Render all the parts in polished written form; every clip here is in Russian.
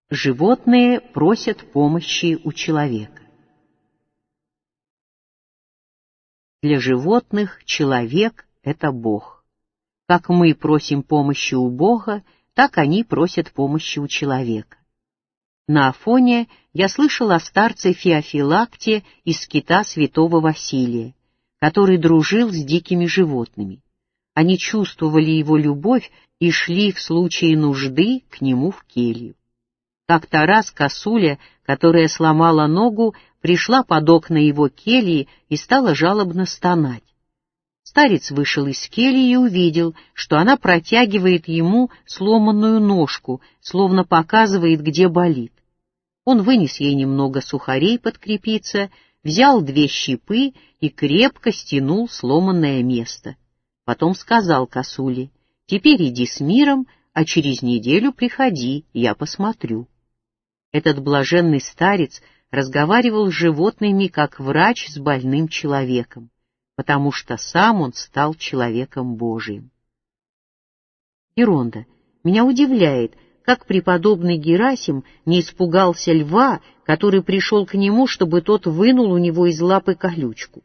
Животные просят помощи у человека. Для животных человек — это Бог. Как мы просим помощи у Бога, так они просят помощи у человека. На Афоне я слышал о старце Феофилакте из скита святого Василия, который дружил с дикими животными. Они чувствовали его любовь и шли в случае нужды к нему в келью. Как-то раз косуля, которая сломала ногу, пришла под окна его кельи и стала жалобно стонать. Старец вышел из кельи и увидел, что она протягивает ему сломанную ножку, словно показывает, где болит. Он вынес ей немного сухарей подкрепиться, взял 2 щепы и крепко стянул сломанное место. Потом сказал косуле: «Теперь иди с миром, а через неделю приходи, я посмотрю». Этот блаженный старец разговаривал с животными как врач с больным человеком, потому что сам он стал человеком Божиим. Геронда, меня удивляет, как преподобный Герасим не испугался льва, который пришел к нему, чтобы тот вынул у него из лапы колючку.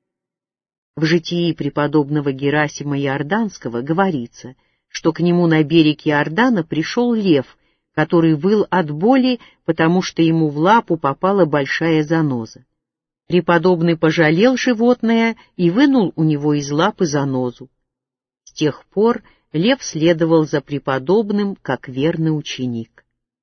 В житии преподобного Герасима Иорданского говорится, что к нему на берег Иордана пришел лев, который выл от боли, потому что ему в лапу попала большая заноза. Преподобный пожалел животное и вынул у него из лапы занозу. С тех пор лев следовал за преподобным, как верный ученик.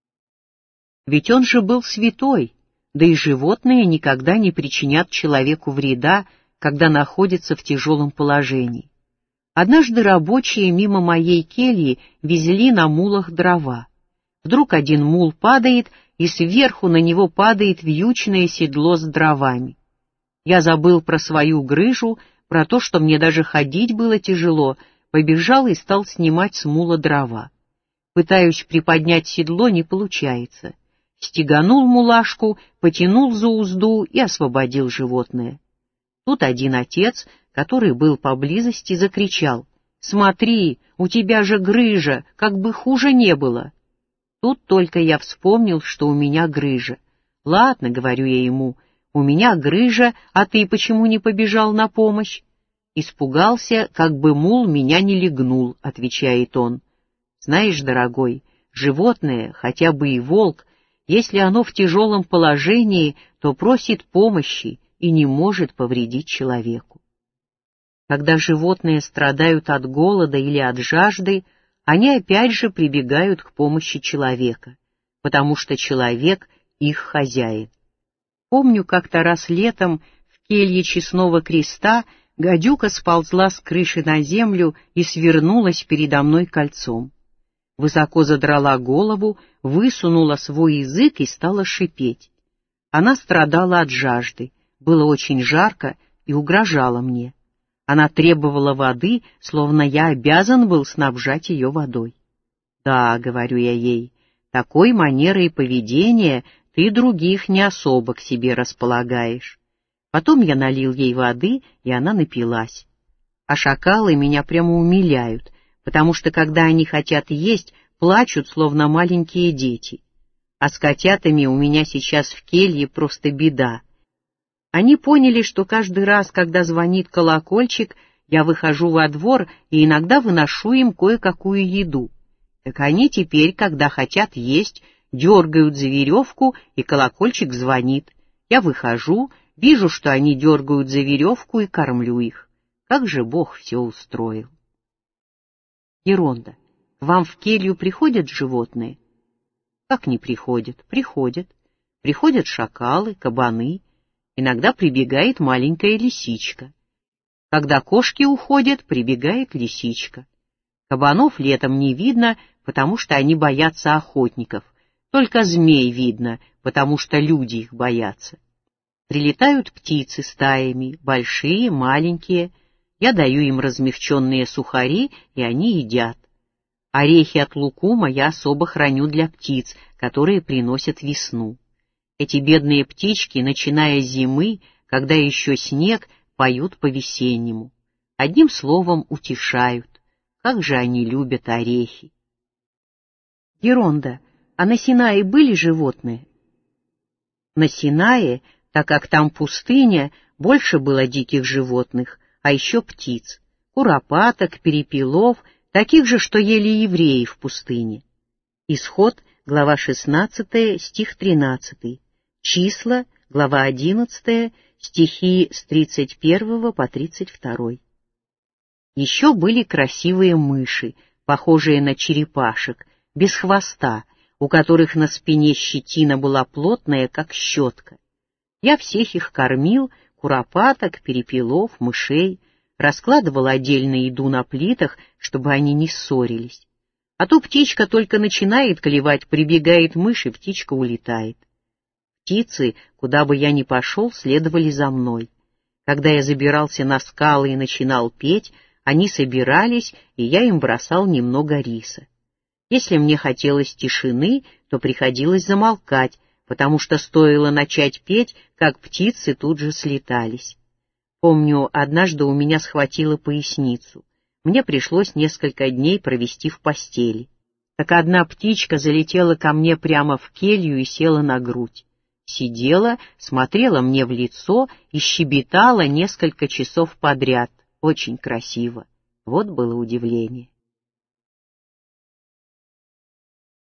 Ведь он же был святой, да и животные никогда не причинят человеку вреда, когда находятся в тяжелом положении. Однажды рабочие мимо моей кельи везли на мулах дрова. Вдруг один мул падает, и сверху на него падает вьючное седло с дровами. Я забыл про свою грыжу, про то, что мне даже ходить было тяжело, побежал и стал снимать с мула дрова. Пытаюсь приподнять седло, не получается. Стеганул мулашку, потянул за узду и освободил животное. Тут один отец, который был поблизости, закричал: «Смотри, у тебя же грыжа, как бы хуже не было». Тут только я вспомнил, что у меня грыжа. «Ладно, — говорю я ему, — у меня грыжа, а ты почему не побежал на помощь?» «Испугался, как бы мул меня не легнул», — отвечает он. «Знаешь, дорогой, животное, хотя бы и волк, если оно в тяжелом положении, то просит помощи и не может повредить человеку. Когда животные страдают от голода или от жажды, они опять же прибегают к помощи человека, потому что человек их хозяин. Помню, как-то раз летом в келье Честного Креста гадюка сползла с крыши на землю и свернулась передо мной кольцом. Высоко задрала голову, высунула свой язык и стала шипеть. Она страдала от жажды, было очень жарко и угрожала мне. Она требовала воды, словно я обязан был снабжать ее водой. «Да, — говорю я ей, — такой манерой поведения ты других не особо к себе располагаешь». Потом я налил ей воды, и она напилась. А шакалы меня прямо умиляют, потому что, когда они хотят есть, плачут, словно маленькие дети. А с котятами у меня сейчас в келье просто беда. Они поняли, что каждый раз, когда звонит колокольчик, я выхожу во двор и иногда выношу им кое-какую еду. Так они теперь, когда хотят есть, дергают за веревку, и колокольчик звонит. Я выхожу, вижу, что они дергают за веревку, и кормлю их. Как же Бог все устроил. Геронда, вам в келью приходят животные? Как не приходят? Приходят. Приходят шакалы, кабаны. Иногда прибегает маленькая лисичка. Когда кошки уходят, прибегает лисичка. Кабанов летом не видно, потому что они боятся охотников. Только змей видно, потому что люди их боятся. Прилетают птицы стаями, большие, маленькие. Я даю им размягченные сухари, и они едят. Орехи от лукума я особо храню для птиц, которые приносят весну. Эти бедные птички, начиная с зимы, когда еще снег, поют по-весеннему. Одним словом, утешают. Как же они любят орехи. Геронда, А на Синае были животные? На Синае, так как там пустыня, больше было диких животных, а еще птиц, куропаток, перепелов, таких же, что ели евреи в пустыне. Исход, глава 16, стих 13. Числа, глава 11, стихи с 31 по 32. Еще были красивые мыши, похожие на черепашек, без хвоста, у которых на спине щетина была плотная, как щетка. Я всех их кормил, куропаток, перепелов, мышей, раскладывал отдельно еду на плитах, чтобы они не ссорились. А то птичка только начинает клевать, прибегает мышь, и птичка улетает. Птицы, куда бы я ни пошел, следовали за мной. Когда я забирался на скалы и начинал петь, они собирались, и я им бросал немного риса. Если мне хотелось тишины, то приходилось замолкать, потому что стоило начать петь, как птицы тут же слетались. Помню, однажды у меня схватило поясницу. Мне пришлось несколько дней провести в постели. Так одна птичка залетела ко мне прямо в келью и села на грудь. Сидела, смотрела мне в лицо и щебетала несколько часов подряд. Очень красиво. Вот было удивление.